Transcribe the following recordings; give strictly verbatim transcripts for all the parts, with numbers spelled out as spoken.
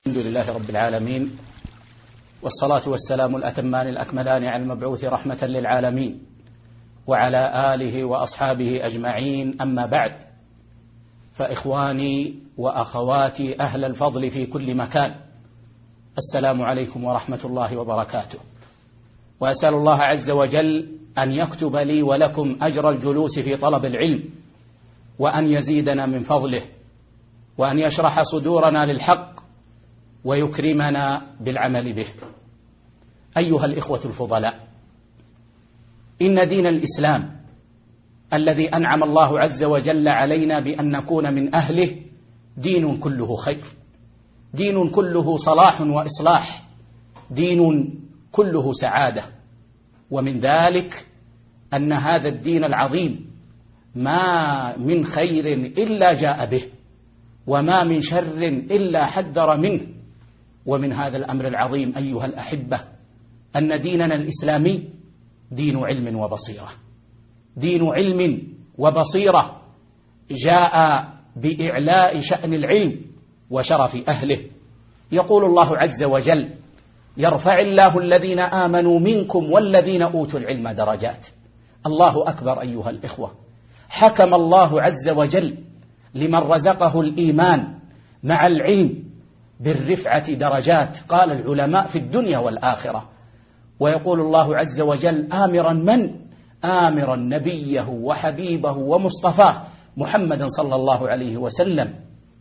الحمد لله رب العالمين، والصلاة والسلام الأتمان الأكملان على المبعوث رحمة للعالمين وعلى آله وأصحابه أجمعين. أما بعد، فإخواني وأخواتي أهل الفضل في كل مكان، السلام عليكم ورحمة الله وبركاته. وأسأل الله عز وجل أن يكتب لي ولكم أجر الجلوس في طلب العلم، وأن يزيدنا من فضله، وأن يشرح صدورنا للحق، ويكرمنا بالعمل به. أيها الإخوة الفضلاء، إن دين الإسلام الذي أنعم الله عز وجل علينا بأن نكون من أهله دين كله خير، دين كله صلاح وإصلاح، دين كله سعادة. ومن ذلك أن هذا الدين العظيم ما من خير إلا جاء به، وما من شر إلا حذر منه. ومن هذا الأمر العظيم أيها الأحبة أن ديننا الإسلامي دين علم وبصيرة، دين علم وبصيرة، جاء بإعلاء شأن العلم وشرف أهله. يقول الله عز وجل: يرفع الله الذين آمنوا منكم والذين أوتوا العلم درجات. الله أكبر أيها الإخوة. حكم الله عز وجل لمن رزقه الإيمان مع العلم بالرفعة درجات، قال العلماء في الدنيا والآخرة. ويقول الله عز وجل آمرا من؟ آمرا نبيه وحبيبه ومصطفاه محمدا صلى الله عليه وسلم: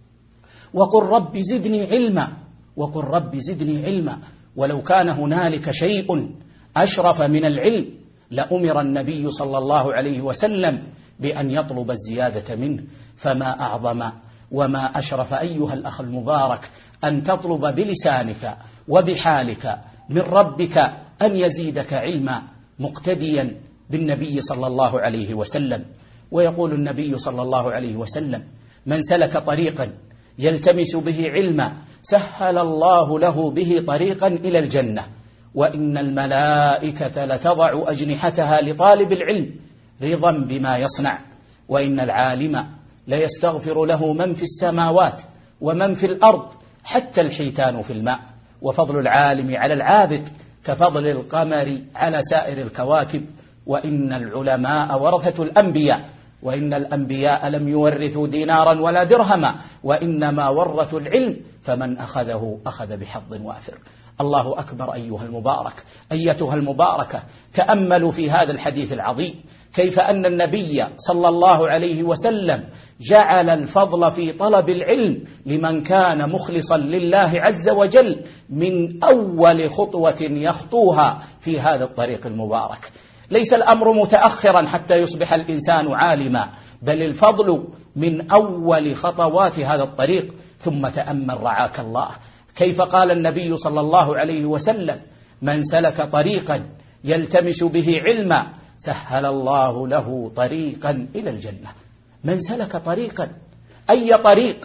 وقل رب زدني علما، وقل رب زدني علما. ولو كان هنالك شيء أشرف من العلم لأمر النبي صلى الله عليه وسلم بأن يطلب الزيادة منه. فما أعظم وما أشرف أيها الأخ المبارك أن تطلب بلسانك وبحالك من ربك أن يزيدك علما، مقتديا بالنبي صلى الله عليه وسلم. ويقول النبي صلى الله عليه وسلم: من سلك طريقا يلتمس به علما سهل الله له به طريقا إلى الجنة، وإن الملائكة لتضع أجنحتها لطالب العلم رضا بما يصنع، وإن العالم ليستغفر له من في السماوات ومن في الأرض حتى الحيتان في الماء. وفضل العالم على العابد كفضل القمر على سائر الكواكب. وإن العلماء ورثة الأنبياء، وإن الأنبياء لم يورثوا دينارا ولا درهما، وإنما ورثوا العلم، فمن أخذه أخذ بحظ وافر. الله أكبر أيها المبارك، أيتها المباركة. تأملوا في هذا الحديث العظيم كيف أن النبي صلى الله عليه وسلم جعل الفضل في طلب العلم لمن كان مخلصا لله عز وجل من أول خطوة يخطوها في هذا الطريق المبارك. ليس الأمر متأخرا حتى يصبح الإنسان عالما، بل الفضل من أول خطوات هذا الطريق. ثم تأمل رعاك الله كيف قال النبي صلى الله عليه وسلم: من سلك طريقا يلتمس به علما سهل الله له طريقا إلى الجنة. من سلك طريقا، أي طريق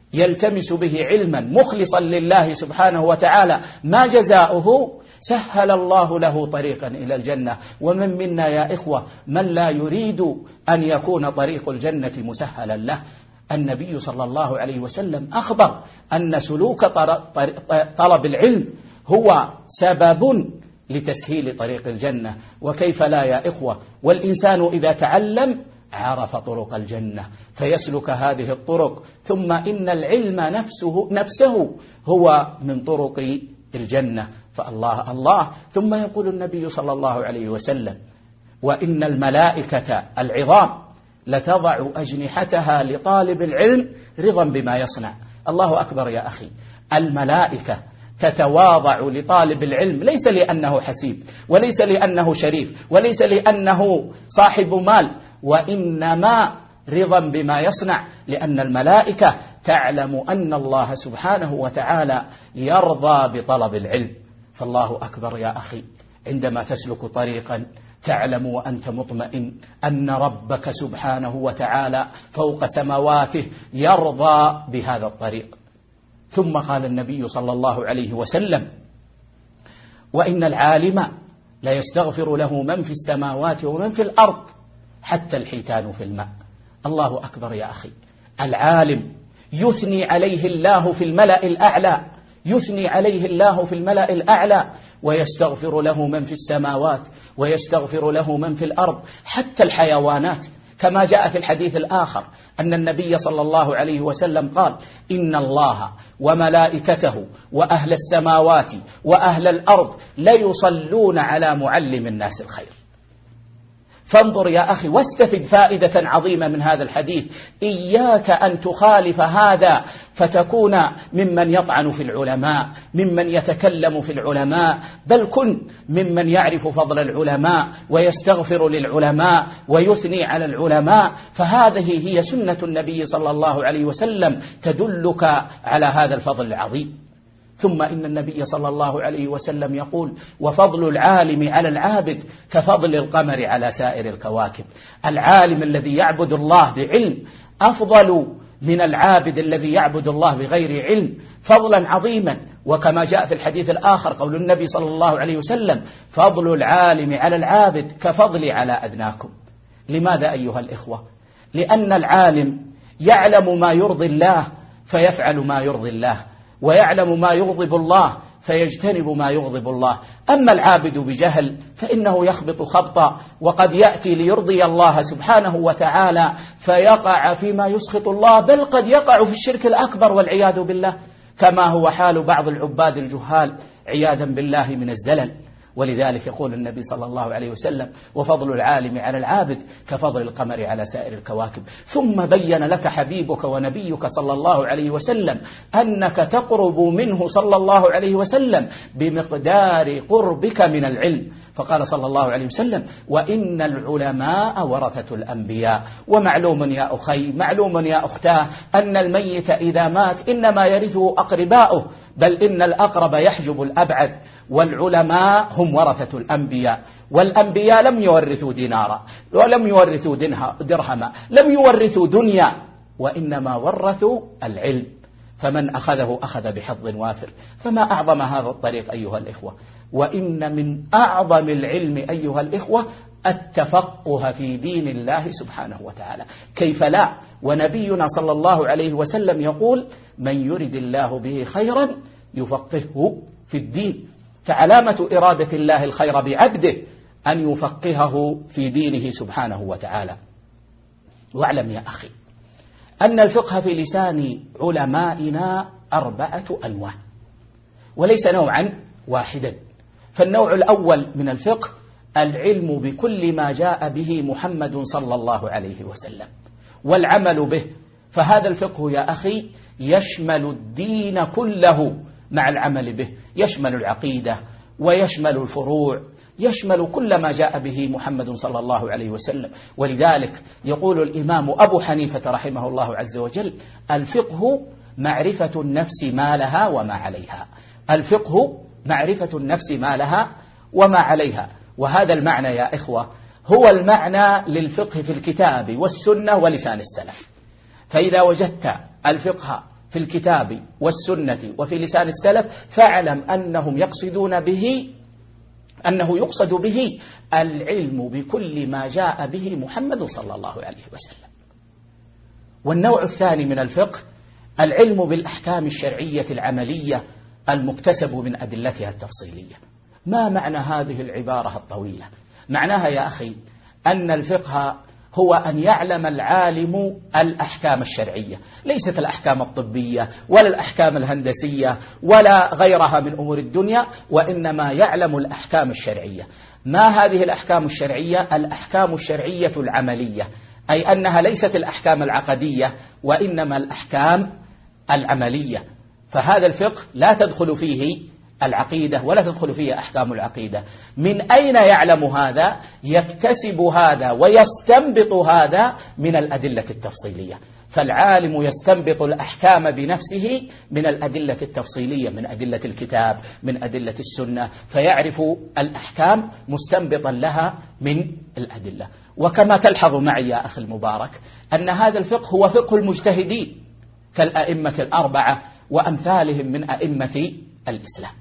يلتمس به علما مخلصا لله سبحانه وتعالى، ما جزاؤه؟ سهل الله له طريقا إلى الجنة. ومن منا يا إخوة من لا يريد أن يكون طريق الجنة مسهلا له؟ النبي صلى الله عليه وسلم أخبر أن سلوك طلب العلم هو سبب لتسهيل طريق الجنة. وكيف لا يا إخوة؟ والإنسان إذا تعلم عرف طرق الجنة فيسلك هذه الطرق، ثم إن العلم نفسه, نفسه هو من طرق الجنة. فالله الله. ثم يقول النبي صلى الله عليه وسلم: وإن الملائكة العظام لتضع أجنحتها لطالب العلم رضا بما يصنع. الله أكبر يا أخي. الملائكة تتواضع لطالب العلم، ليس لأنه حسيب، وليس لأنه شريف، وليس لأنه صاحب مال، وإنما رضا بما يصنع، لأن الملائكة تعلم أن الله سبحانه وتعالى يرضى بطلب العلم. فالله أكبر يا أخي. عندما تسلك طريقا تعلم وأنت مطمئن أن ربك سبحانه وتعالى فوق سماواته يرضى بهذا الطريق. ثم قال النبي صلى الله عليه وسلم: وإن العالم لا يستغفر له من في السماوات ومن في الأرض حتى الحيتان في الماء. الله أكبر يا أخي. العالم يثني عليه الله في الملأ الأعلى يثني عليه الله في الملأ الأعلى، ويستغفر له من في السماوات ويستغفر له من في الأرض، حتى الحيوانات، كما جاء في الحديث الآخر أن النبي صلى الله عليه وسلم قال: إن الله وملائكته وأهل السماوات وأهل الأرض ليصلون على معلم الناس الخير. فانظر يا أخي واستفد فائدة عظيمة من هذا الحديث. إياك أن تخالف هذا فتكون ممن يطعن في العلماء، ممن يتكلم في العلماء، بل كن ممن يعرف فضل العلماء ويستغفر للعلماء ويثني على العلماء، فهذه هي سنة النبي صلى الله عليه وسلم تدلك على هذا الفضل العظيم. ثم إن النبي صلى الله عليه وسلم يقول: وفضل العالم على العابد كفضل القمر على سائر الكواكب. العالم الذي يعبد الله بعلم أفضل من العابد الذي يعبد الله بغير علم فضلا عظيما. وكما جاء في الحديث الآخر قول النبي صلى الله عليه وسلم: فضل العالم على العابد كفضلي على أدناكم. لماذا أيها الإخوة؟ لأن العالم يعلم ما يرضي الله فيفعل ما يرضي الله، ويعلم ما يغضب الله فيجتنب ما يغضب الله. أما العابد بجهل فإنه يخبط خبطا، وقد يأتي ليرضي الله سبحانه وتعالى فيقع فيما يسخط الله، بل قد يقع في الشرك الأكبر والعياذ بالله، كما هو حال بعض العباد الجهال عياذا بالله من الزلل. ولذلك يقول النبي صلى الله عليه وسلم: وفضل العالم على العابد كفضل القمر على سائر الكواكب. ثم بين لك حبيبك ونبيك صلى الله عليه وسلم أنك تقرب منه صلى الله عليه وسلم بمقدار قربك من العلم، فقال صلى الله عليه وسلم: وإن العلماء ورثة الأنبياء. ومعلوم يا أخي، معلوم يا أختاه، أن الميت إذا مات إنما يرثه أقرباؤه، بل إن الأقرب يحجب الأبعد، والعلماء هم ورثة الأنبياء. والأنبياء لم يورثوا دينارا ولم يورثوا درهما، لم يورثوا دنيا، وإنما ورثوا العلم، فمن أخذه أخذ بحظ وافر. فما أعظم هذا الطريق أيها الإخوة. وإن من أعظم العلم أيها الإخوة التفقه في دين الله سبحانه وتعالى، كيف لا؟ ونبينا صلى الله عليه وسلم يقول: من يرد الله به خيرا يفقهه في الدين. فعلامة إرادة الله الخير بعبده أن يفقهه في دينه سبحانه وتعالى. واعلم يا أخي أن الفقه في لسان علمائنا أربعة أنواع، وليس نوعا واحدا. فالنوع الأول من الفقه العلم بكل ما جاء به محمد صلى الله عليه وسلم والعمل به. فهذا الفقه يا أخي يشمل الدين كله مع العمل به، يشمل العقيدة ويشمل الفروع، يشمل كل ما جاء به محمد صلى الله عليه وسلم. ولذلك يقول الإمام أبو حنيفة رحمه الله عز وجل: الفقه معرفة النفس ما لها وما عليها. الفقه معرفة النفس ما لها وما عليها. وهذا المعنى يا إخوة هو المعنى للفقه في الكتاب والسنة ولسان السلف. فإذا وجدت الفقه في الكتاب والسنة وفي لسان السلف فاعلم أنهم يقصدون به أنه يقصد به العلم بكل ما جاء به محمد صلى الله عليه وسلم. والنوع الثاني من الفقه العلم بالأحكام الشرعية العملية المكتسب من أدلتها التفصيلية. ما معنى هذه العبارة الطويلة؟ معناها يا أخي أن الفقه هو أن يعلم العالم الأحكام الشرعية، ليست الأحكام الطبية ولا الأحكام الهندسية ولا غيرها من أمور الدنيا، وإنما يعلم الأحكام الشرعية. ما هذه الأحكام الشرعية؟ الأحكام الشرعية العملية، أي أنها ليست الأحكام العقدية وإنما الأحكام العملية. فهذا الفقه لا تدخل فيه العقيدة ولا تدخل فيه أحكام العقيدة. من أين يعلم هذا؟ يكتسب هذا ويستنبط هذا من الأدلة التفصيلية. فالعالم يستنبط الأحكام بنفسه من الأدلة التفصيلية، من أدلة الكتاب، من أدلة السنة، فيعرف الأحكام مستنبطا لها من الأدلة. وكما تلحظ معي يا أخي المبارك أن هذا الفقه هو فقه المجتهدين كالأئمة الأربعة وأمثالهم من أئمة الإسلام.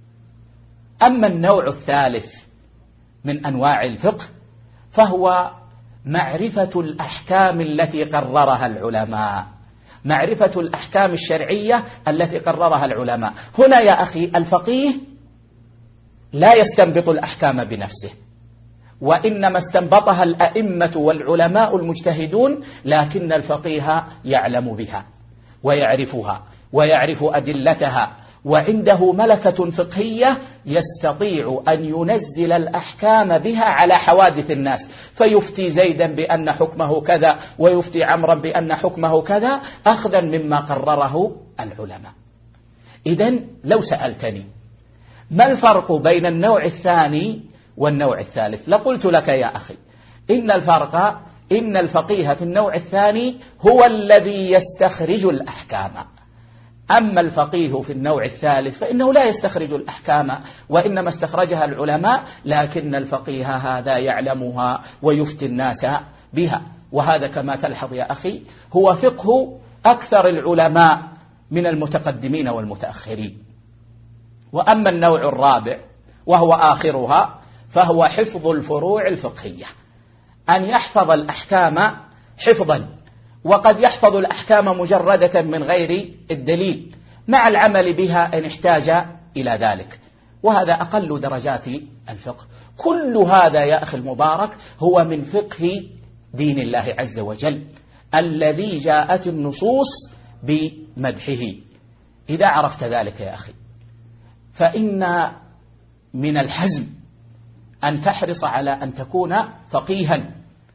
أما النوع الثالث من أنواع الفقه فهو معرفة الأحكام التي قررها العلماء معرفة الأحكام الشرعية التي قررها العلماء. هنا يا أخي الفقيه لا يستنبط الأحكام بنفسه، وإنما استنبطها الأئمة والعلماء المجتهدون، لكن الفقيه يعلم بها ويعرفها ويعرف أدلتها، وعنده ملكة فقهية يستطيع أن ينزل الأحكام بها على حوادث الناس، فيفتي زيدا بأن حكمه كذا ويفتي عمرا بأن حكمه كذا، أخذا مما قرره العلماء. إذن لو سألتني ما الفرق بين النوع الثاني والنوع الثالث، لقلت لك يا أخي إن الفرق إن الفقيه في النوع الثاني هو الذي يستخرج الأحكام، أما الفقيه في النوع الثالث فإنه لا يستخرج الأحكام، وإنما استخرجها العلماء، لكن الفقيه هذا يعلمها ويفتي الناس بها. وهذا كما تلحظ يا أخي هو فقه أكثر العلماء من المتقدمين والمتأخرين. وأما النوع الرابع وهو آخرها فهو حفظ الفروع الفقهية، أن يحفظ الأحكام حفظا، وقد يحفظ الأحكام مجردة من غير الدليل مع العمل بها إن احتاج إلى ذلك، وهذا أقل درجات الفقه. كل هذا يا أخي المبارك هو من فقه دين الله عز وجل الذي جاءت النصوص بمدحه. إذا عرفت ذلك يا أخي فإن من الحزم أن تحرص على أن تكون فقيها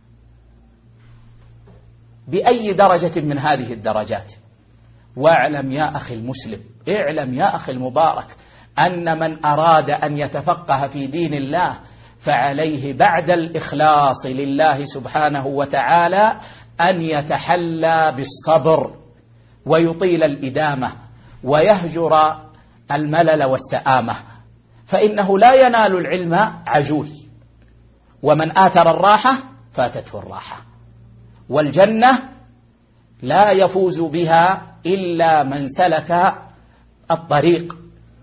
بأي درجة من هذه الدرجات. واعلم يا أخي المسلم، اعلم يا أخي المبارك أن من أراد أن يتفقه في دين الله فعليه بعد الإخلاص لله سبحانه وتعالى أن يتحلى بالصبر ويطيل الإدامة ويهجر الملل والسآمة، فإنه لا ينال العلم عجول، ومن آثر الراحة فاتته الراحة، والجنة لا يفوز بها إلا من سلك الطريق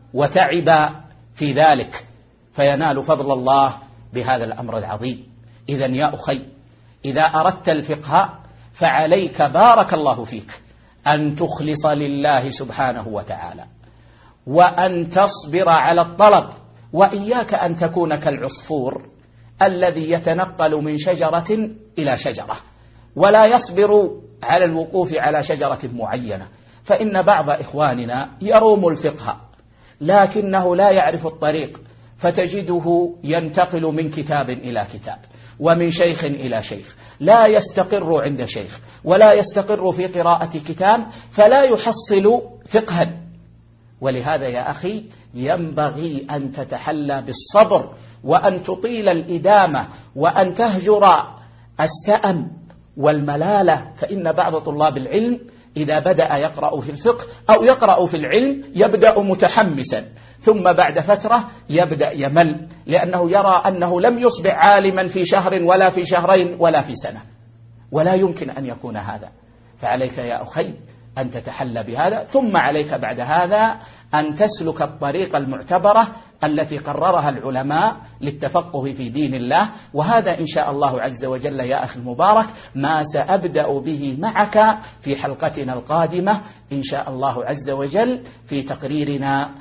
وتعب في ذلك فينال فضل الله بهذا الأمر العظيم. إذن يا أخي إذا أردت الفقه فعليك بارك الله فيك أن تخلص لله سبحانه وتعالى، وأن تصبر على الطلب، وإياك أن تكون كالعصفور الذي يتنقل من شجرة إلى شجرة ولا يصبر على الوقوف على شجرة معينة. فإن بعض إخواننا يروم الفقه لكنه لا يعرف الطريق، فتجده ينتقل من كتاب إلى كتاب ومن شيخ إلى شيخ، لا يستقر عند شيخ ولا يستقر في قراءة كتاب، فلا يحصل فقها. ولهذا يا أخي ينبغي أن تتحلى بالصبر وأن تطيل الإدامة وأن تهجر السأم والملالة. فإن بعض طلاب العلم إذا بدأ يقرأ في الفقه أو يقرأ في العلم يبدأ متحمسا، ثم بعد فترة يبدأ يمل، لأنه يرى أنه لم يصبح عالما في شهر ولا في شهرين ولا في سنة، ولا يمكن أن يكون هذا. فعليك يا أخي أن تتحلى بهذا، ثم عليك بعد هذا أن تسلك الطريقة المعتبرة التي قررها العلماء للتفقه في دين الله. وهذا إن شاء الله عز وجل يا أخي المبارك ما سأبدأ به معك في حلقتنا القادمة إن شاء الله عز وجل في تقريرنا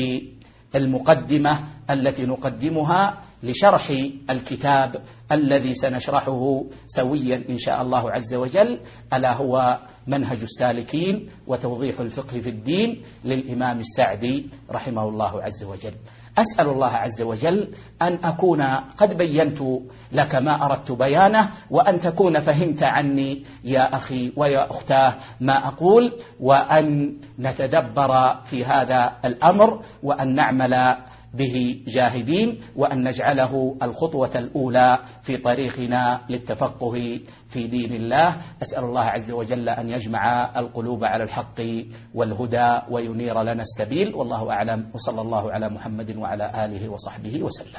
للمقدمة التي نقدمها لشرح الكتاب الذي سنشرحه سويا إن شاء الله عز وجل، ألا هو منهج السالكين وتوضيح الفقه في الدين للإمام السعدي رحمه الله عز وجل. أسأل الله عز وجل أن أكون قد بينت لك ما أردت بيانه، وأن تكون فهمت عني يا أخي ويا أختاه ما أقول، وأن نتدبر في هذا الأمر وأن نعمل به جاهدين، وأن نجعله الخطوة الأولى في طريقنا للتفقه في دين الله. أسأل الله عز وجل أن يجمع القلوب على الحق والهدى وينير لنا السبيل، والله أعلم، وصلى الله على محمد وعلى آله وصحبه وسلم.